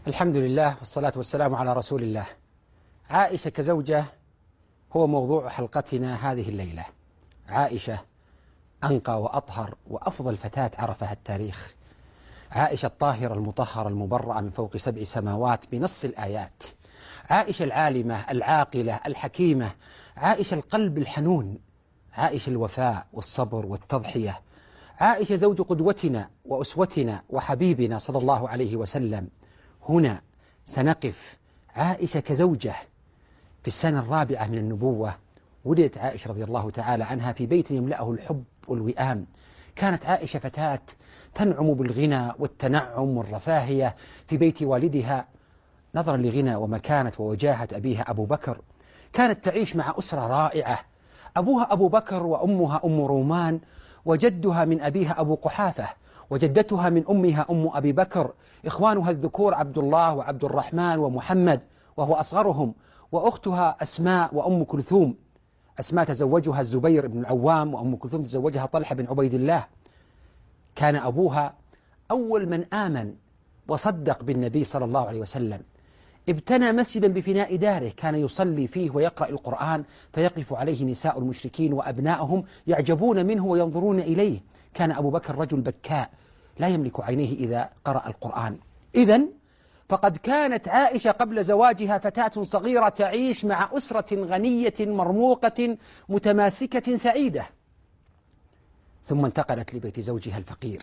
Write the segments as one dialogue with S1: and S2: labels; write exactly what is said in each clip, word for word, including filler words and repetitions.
S1: الحمد لله والصلاة والسلام على رسول الله. عائشة كزوجة هو موضوع حلقتنا هذه الليلة. عائشة أنقى وأطهر وأفضل فتاة عرفها التاريخ. عائشة الطاهرة المطهرة المبرأة من فوق سبع سماوات بنص الآيات. عائشة العالمة العاقلة الحكيمة. عائشة القلب الحنون. عائشة الوفاء والصبر والتضحية. عائشة زوج قدوتنا وأسوتنا وحبيبنا صلى الله عليه وسلم. هنا سنقف. عائشة كزوجة في السنة الرابعة من النبوة ولدت عائشة رضي الله تعالى عنها في بيت يملأه الحب والوئام. كانت عائشة فتاة تنعم بالغنى والتنعم والرفاهية في بيت والدها نظرا لغنى ومكانة ووجاهة أبيها أبو بكر. كانت تعيش مع أسرة رائعة، أبوها أبو بكر وأمها أم رومان وجدها من أبيها أبو قحافة وجدتها من أمها أم أبي بكر، إخوانها الذكور عبد الله وعبد الرحمن ومحمد وهو أصغرهم، وأختها أسماء وأم كلثوم. أسماء تزوجها الزبير بن العوام وأم كلثوم تزوجها طلحة بن عبيد الله. كان أبوها أول من آمن وصدق بالنبي صلى الله عليه وسلم. ابتنى مسجدا بفناء داره كان يصلي فيه ويقرأ القرآن فيقف عليه نساء المشركين وأبناؤهم يعجبون منه وينظرون إليه. كان أبو بكر رجل بكاء لا يملك عينيه إذا قرأ القرآن. إذن فقد كانت عائشة قبل زواجها فتاة صغيرة تعيش مع أسرة غنية مرموقة متماسكة سعيدة، ثم انتقلت لبيت زوجها الفقير،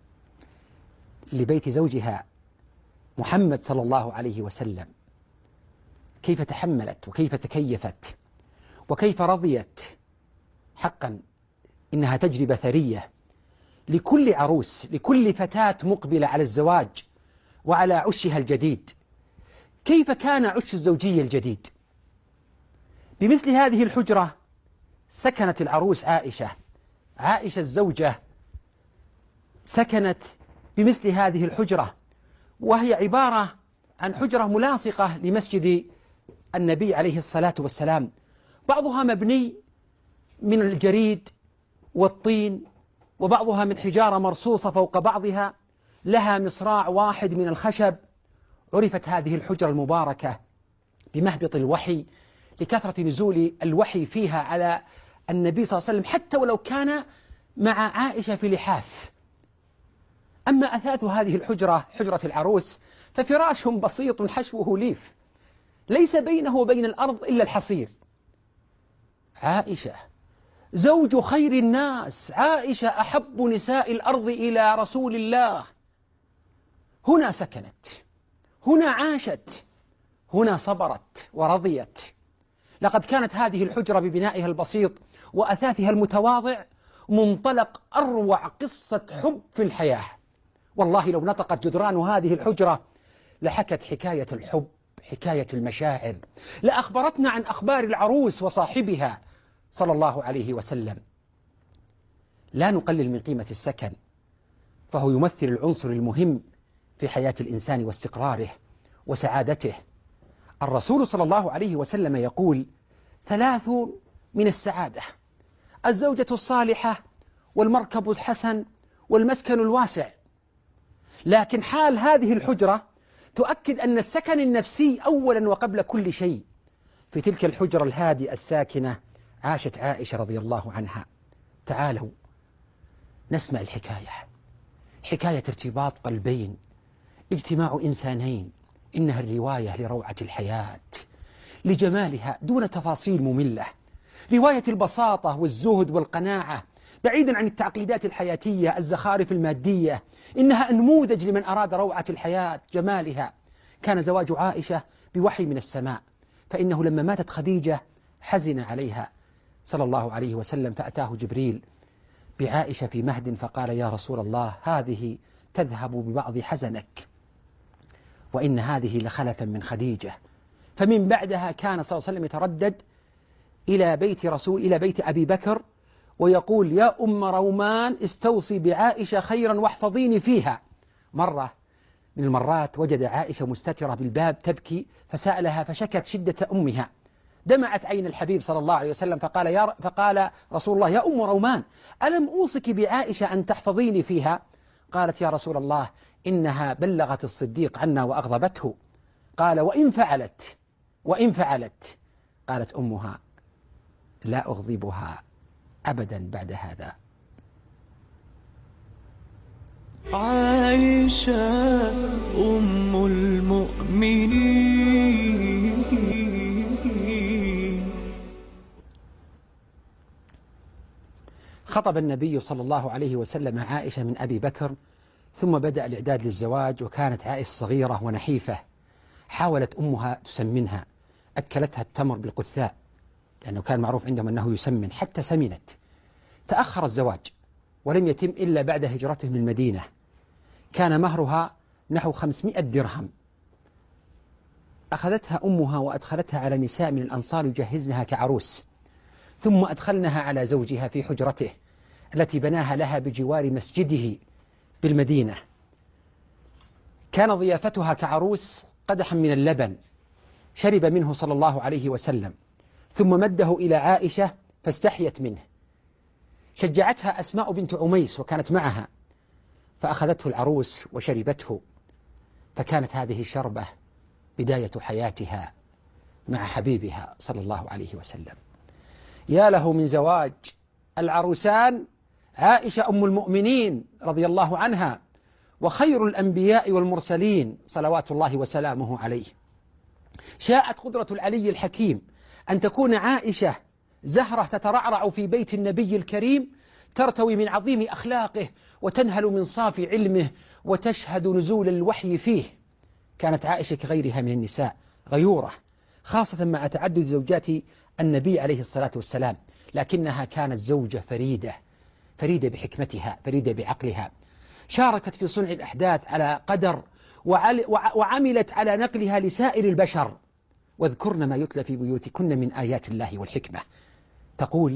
S1: لبيت زوجها محمد صلى الله عليه وسلم. كيف تحملت وكيف تكيفت وكيف رضيت. حقا إنها تجربة ثرية لكل عروس، لكل فتاة مقبلة على الزواج وعلى عشها الجديد. كيف كان عش الزوجية الجديد؟ بمثل هذه الحجرة سكنت العروس عائشة. عائشة الزوجة سكنت بمثل هذه الحجرة، وهي عبارة عن حجرة ملاصقة لمسجد النبي عليه الصلاة والسلام. بعضها مبني من الجريد والطين، وبعضها من حجارة مرصوصة فوق بعضها، لها مصراع واحد من الخشب. عرفت هذه الحجرة المباركة بمهبط الوحي لكثرة نزول الوحي فيها على النبي صلى الله عليه وسلم، حتى ولو كان مع عائشة في لحاف. أما أثاث هذه الحجرة، حجرة العروس، ففراش بسيط حشوه ليف، ليس بينه وبين الأرض إلا الحصير. عائشة زوج خير الناس، عائشة أحب نساء الأرض إلى رسول الله. هنا سكنت، هنا عاشت، هنا صبرت ورضيت. لقد كانت هذه الحجرة ببنائها البسيط وأثاثها المتواضع منطلق أروع قصة حب في الحياة. والله لو نطقت جدران هذه الحجرة لحكت حكاية الحب، حكاية المشاعر، لأخبرتنا عن أخبار العروس وصاحبها صلى الله عليه وسلم. لا نقلل من قيمة السكن، فهو يمثل العنصر المهم في حياة الإنسان واستقراره وسعادته. الرسول صلى الله عليه وسلم يقول: ثلاث من السعادة: الزوجة الصالحة والمركب الحسن والمسكن الواسع. لكن حال هذه الحجرة تؤكد أن السكن النفسي أولا وقبل كل شيء. في تلك الحجرة الهادئة الساكنة عاشت عائشة رضي الله عنها. تعالوا نسمع الحكاية، حكاية ارتباط قلبين، اجتماع إنسانين. إنها الرواية لروعة الحياة، لجمالها دون تفاصيل مملة، رواية البساطة والزهد والقناعة بعيدا عن التعقيدات الحياتية الزخارف المادية. إنها نموذج لمن أراد روعة الحياة جمالها. كان زواج عائشة بوحي من السماء، فإنه لما ماتت خديجة حزن عليها صلى الله عليه وسلم، فأتاه جبريل بعائشة في مهد فقال: يا رسول الله، هذه تذهب ببعض حزنك، وإن هذه لخلفا من خديجة. فمن بعدها كان صلى الله عليه وسلم يتردد إلى بيت رسول إلى بيت أبي بكر ويقول: يا أم رومان، استوصي بعائشة خيرا واحفظيني فيها. مرة من المرات وجد عائشة مستترة بالباب تبكي، فسألها فشكت شدة أمها. دمعت عين الحبيب صلى الله عليه وسلم فقال يا فقال رسول الله: يا أم رومان، ألم أوصك بعائشة أن تحفظيني فيها؟ قالت يا رسول الله إنها بلغت الصديق عنا وأغضبته. قال وإن فعلت وإن فعلت قالت أمها لا أغضبها أبدا بعد هذا.
S2: عائشة أم المؤمنين.
S1: خطب النبي صلى الله عليه وسلم عائشة من أبي بكر، ثم بدأ الإعداد للزواج، وكانت عائشة صغيرة ونحيفة. حاولت أمها تسمنها، أكلتها التمر بالقثاء لأنه كان معروف عندهم أنه يسمن، حتى سمنت. تأخر الزواج ولم يتم إلا بعد هجرته من المدينة. كان مهرها نحو خمسمائة درهم. أخذتها أمها وأدخلتها على نساء من الأنصار يجهزنها كعروس، ثم أدخلنها على زوجها في حجرته التي بناها لها بجوار مسجده بالمدينة. كان ضيافتها كعروس قدحا من اللبن شرب منه صلى الله عليه وسلم، ثم مده إلى عائشة فاستحيت منه. شجعتها أسماء بنت عميس وكانت معها، فأخذته العروس وشربته، فكانت هذه الشربة بداية حياتها مع حبيبها صلى الله عليه وسلم. يا له من زواج العروسان عائشة أم المؤمنين رضي الله عنها، وخير الأنبياء والمرسلين صلوات الله وسلامه عليه. شاءت قدرة العلي الحكيم أن تكون عائشة زهرة تترعرع في بيت النبي الكريم، ترتوي من عظيم أخلاقه وتنهل من صافي علمه وتشهد نزول الوحي فيه. كانت عائشة كغيرها من النساء غيورة، خاصة مع تعدد زوجات النبي عليه الصلاة والسلام، لكنها كانت زوجة فريدة، فريدة بحكمتها، فريدة بعقلها. شاركت في صنع الأحداث على قدر، وعملت على نقلها لسائر البشر. واذكرن ما يتلى في بيوتكن من آيات الله والحكمة. تقول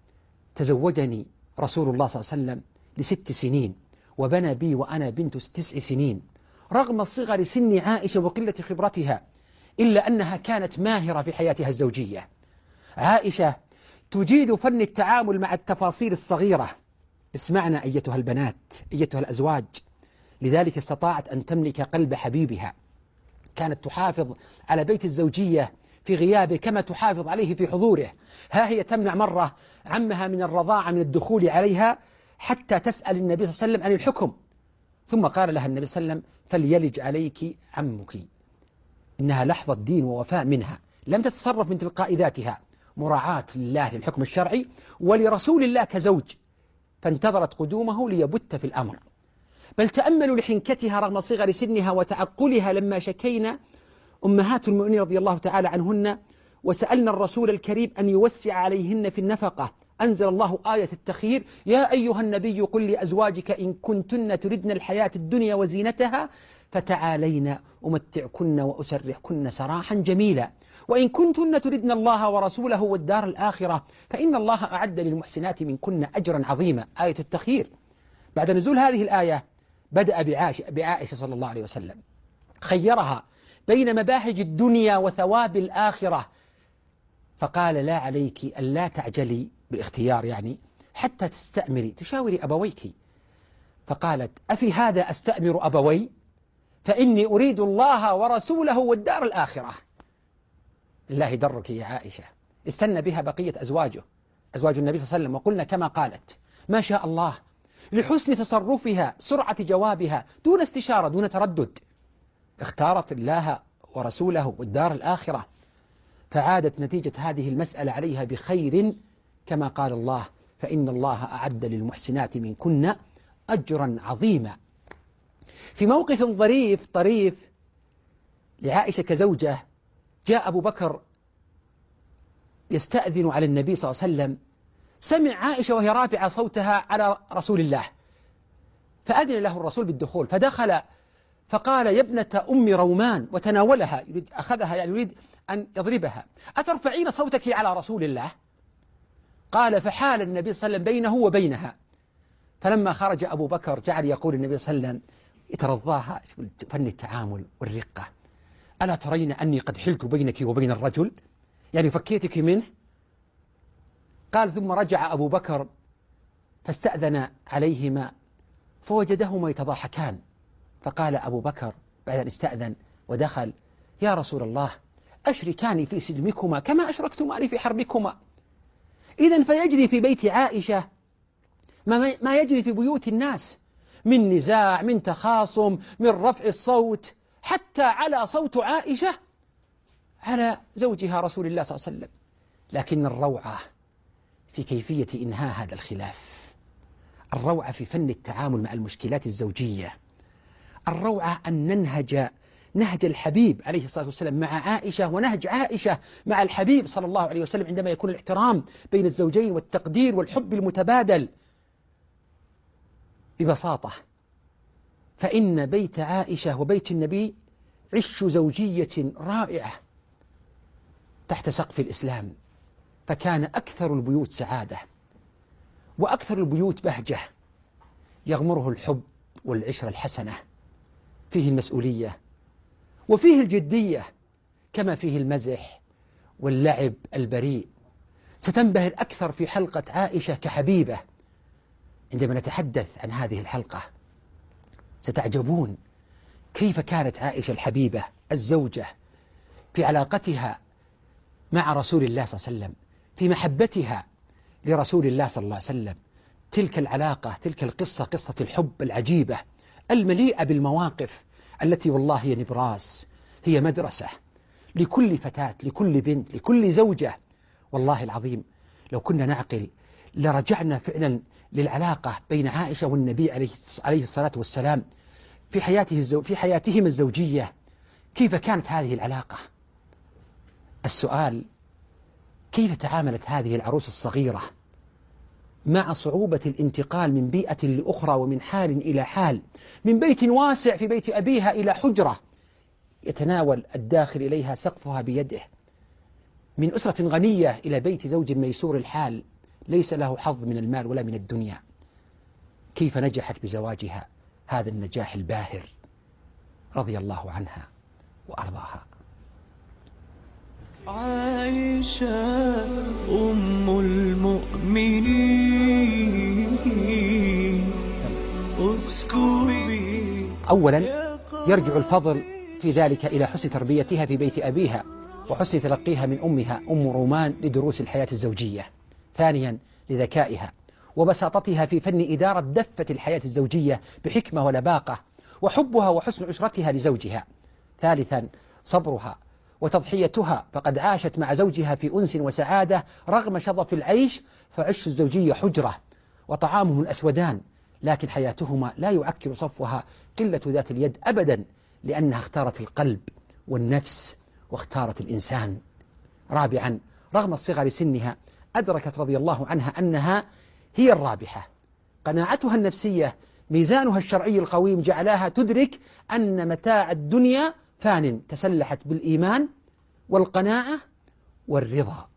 S1: تزوجني رسول الله صلى الله عليه وسلم لست سنين، وبنى بي وأنا بنت تسع سنين، رغم صغر سن عائشة وقلة خبرتها، إلا أنها كانت ماهرة في حياتها الزوجية. عائشة تجيد فن التعامل مع التفاصيل الصغيرة. اسمعنا أيتها البنات، أيتها الأزواج. لذلك استطاعت أن تملك قلب حبيبها. كانت تحافظ على بيت الزوجية في غيابه كما تحافظ عليه في حضوره. ها هي تمنع مرة عمها من الرضاعة من الدخول عليها حتى تسأل النبي صلى الله عليه وسلم عن الحكم، ثم قال لها النبي صلى الله عليه وسلم فليلج عليك عمك. إنها لحظة دين ووفاء منها، لم تتصرف من تلقاء ذاتها، مراعاة لله للحكم الشرعي ولرسول الله كزوج، فانتظرت قدومه ليبت في الأمر. بل تأملوا لحنكتها رغم صغر سنها وتعقلها لما شكينا أمهات المؤمنين رضي الله تعالى عنهن وسألنا الرسول الكريم أن يوسع عليهن في النفقة، أنزل الله آية التخيير: يا أيها النبي قل لأزواجك إن كنتن تردن الحياة الدنيا وزينتها فتعالين أمتعكن وأسرحكن سراحا جميلا، وإن كنتن تردن الله ورسوله والدار الآخرة فإن الله أعد للمحسنات منكن أجرا عظيما. آية التخيير. بعد نزول هذه الآية بدأ بعائشة صلى الله عليه وسلم، خيرها بين مباهج الدنيا وثواب الآخرة، فقال لا عليك ألا تعجلي بالاختيار، يعني حتى تستأمري تشاوري أبويك. فقالت أفي هذا أستأمر أبوي فإني أريد الله ورسوله والدار الآخرة. الله درك يا عائشة. استنى بها بقية أزواجه، أزواج النبي صلى الله عليه وسلم، وقلنا كما قالت ما شاء الله، لحسن تصرفها، سرعة جوابها، دون استشارة دون تردد، اختارت الله ورسوله والدار الآخرة، فعادت نتيجة هذه المسألة عليها بخير، كما قال الله فإن الله أعد للمحسنات منكن أجرا عظيما. في موقف ظريف طريف لعائشة كزوجة، جاء أبو بكر يستأذن على النبي صلى الله عليه وسلم، سمع عائشة وهي رافعة صوتها على رسول الله، فأذن له الرسول بالدخول، فدخل فقال يا ابنة أم رومان، وتناولها، يريد أخذها يعني يريد أن يضربها، أترفعين صوتك على رسول الله؟ قال فحال النبي صلى الله عليه وسلم بينه وبينها، فلما خرج أبو بكر جعل يقول النبي صلى الله عليه وسلم يترضاها فن التعامل والرقة، ألا ترين أني قد حلت بينك وبين الرجل، يعني فكيتك منه؟ قال ثم رجع أبو بكر فاستأذن عليهما، فوجدهما يتضاحكان، فقال أبو بكر بعد أن استأذن ودخل: يا رسول الله، أشركاني في سلمكما كما أشركتماني في حربكما. إذن فيجري في بيت عائشة ما يجري في بيوت الناس من نزاع، من تخاصم، من رفع الصوت، حتى على صوت عائشة على زوجها رسول الله صلى الله عليه وسلم. لكن الروعة في كيفية إنهاء هذا الخلاف، الروعة في فن التعامل مع المشكلات الزوجية، الروعة أن ننهج نهج الحبيب عليه الصلاة والسلام مع عائشة، ونهج عائشة مع الحبيب صلى الله عليه وسلم، عندما يكون الاحترام بين الزوجين والتقدير والحب المتبادل. ببساطة، فإن بيت عائشة وبيت النبي عش زوجية رائعة تحت سقف الإسلام، فكان أكثر البيوت سعادة وأكثر البيوت بهجة، يغمره الحب والعشرة الحسنة، فيه المسؤولية وفيه الجدية، كما فيه المزح واللعب البريء. ستنبهر أكثر في حلقة عائشة كحبيبة عندما نتحدث عن هذه الحلقة، ستعجبون كيف كانت عائشة الحبيبة الزوجة في علاقتها مع رسول الله صلى الله عليه وسلم، في محبتها لرسول الله صلى الله عليه وسلم. تلك العلاقة، تلك القصة، قصة الحب العجيبة المليئة بالمواقف التي والله هي نبراس، هي مدرسة لكل فتاة، لكل بنت، لكل زوجة. والله العظيم لو كنا نعقل لرجعنا فعلا للعلاقة بين عائشة والنبي عليه الصلاة والسلام في حياته الزو... في حياتهم الزوجية. كيف كانت هذه العلاقة؟ السؤال: كيف تعاملت هذه العروس الصغيرة مع صعوبة الانتقال من بيئة لأخرى ومن حال إلى حال، من بيت واسع في بيت أبيها إلى حجرة يتناول الداخل إليها سقفها بيده، من أسرة غنية إلى بيت زوج ميسور الحال ليس له حظ من المال ولا من الدنيا. كيف نجحت بزواجها هذا النجاح الباهر، رضي الله عنها وأرضاها.
S2: عائشة أم المؤمنين اسكبي.
S1: أولا يرجع الفضل في ذلك إلى حسن تربيتها في بيت أبيها وحسن تلقيها من أمها أم رومان لدروس الحياة الزوجية. ثانيا لذكائها وبساطتها في فن إدارة دفة الحياة الزوجية بحكمة ولباقة، وحبها وحسن عشرتها لزوجها. ثالثا صبرها وتضحيتها، فقد عاشت مع زوجها في أنس وسعادة رغم شظف العيش، فعش الزوجية حجرة وطعامهم الأسودان، لكن حياتهما لا يعكر صفوها قلة ذات اليد أبدا، لأنها اختارت القلب والنفس واختارت الإنسان. رابعا رغم الصغر سنها أدركت رضي الله عنها أنها هي الرابحة. قناعتها النفسية، ميزانها الشرعي القويم جعلها تدرك أن متاع الدنيا فان، تسلحت بالإيمان والقناعة والرضا.